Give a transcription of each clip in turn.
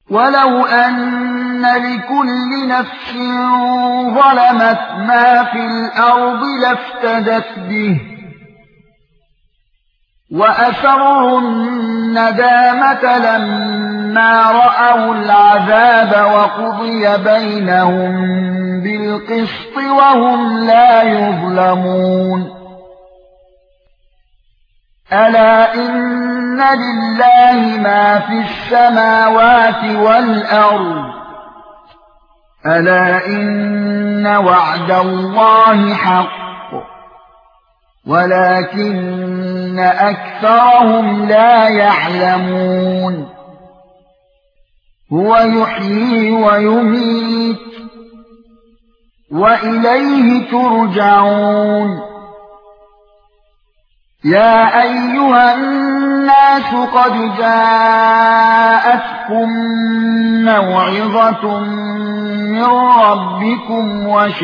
ولو أن لكل نفس ظلمت ما في الأرض لافتدت به وأسروا الندامة لما رأوا العذاب وقضي بينهم بالقسط وهم لا يظلمون ألا إن لله ما في السماوات والأرض ألا إن وعد الله حق ولكن أكثرهم لا يعلمون هو يحيي ويميت وإليه ترجعون يا أيها الناس قد جاءتكم موعظة من ربكم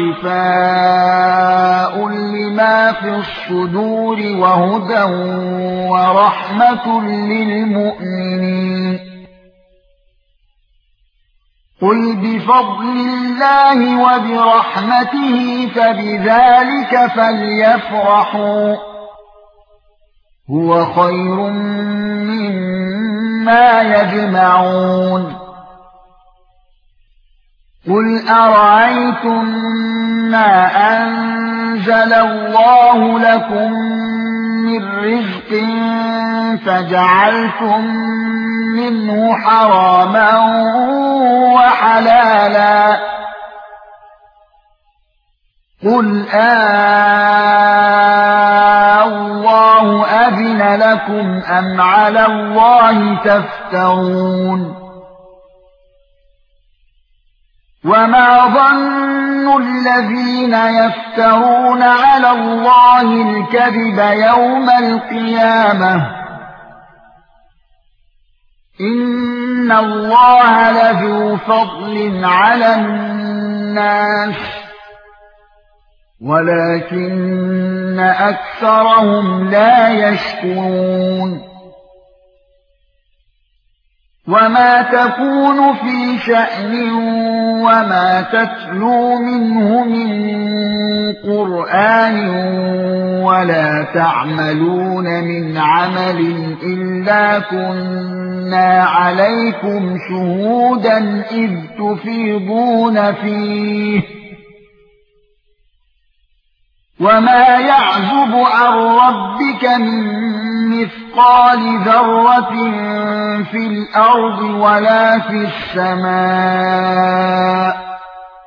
وشفاء لما في الصدور وهدى ورحمة للمؤمنين قل بفضل الله وبرحمته فبذلك فليفرحوا هو خير مما يجمعون قل أرأيتم ما أنزل الله لكم من رزق فجعلتم منه حراما وحلالا قل الله أذن لكم أم على الله تفترون وما ظن الذين يفترون على الله الكذب يوم القيامة إن الله لذو فضل على الناس ولكن أكثرهم لا يشكرون وما تكون في شأن وما تتلو منه من قرآن ولا تعملون من عمل إلا كنا عليكم شهودا إذ تفيضون فيه وما يعزب عن ربك من مثقال ذرة في الأرض ولا في السماء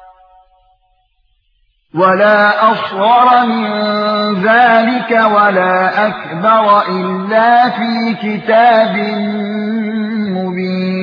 ولا أصغر من ذلك ولا أكبر إلا في كتاب مبين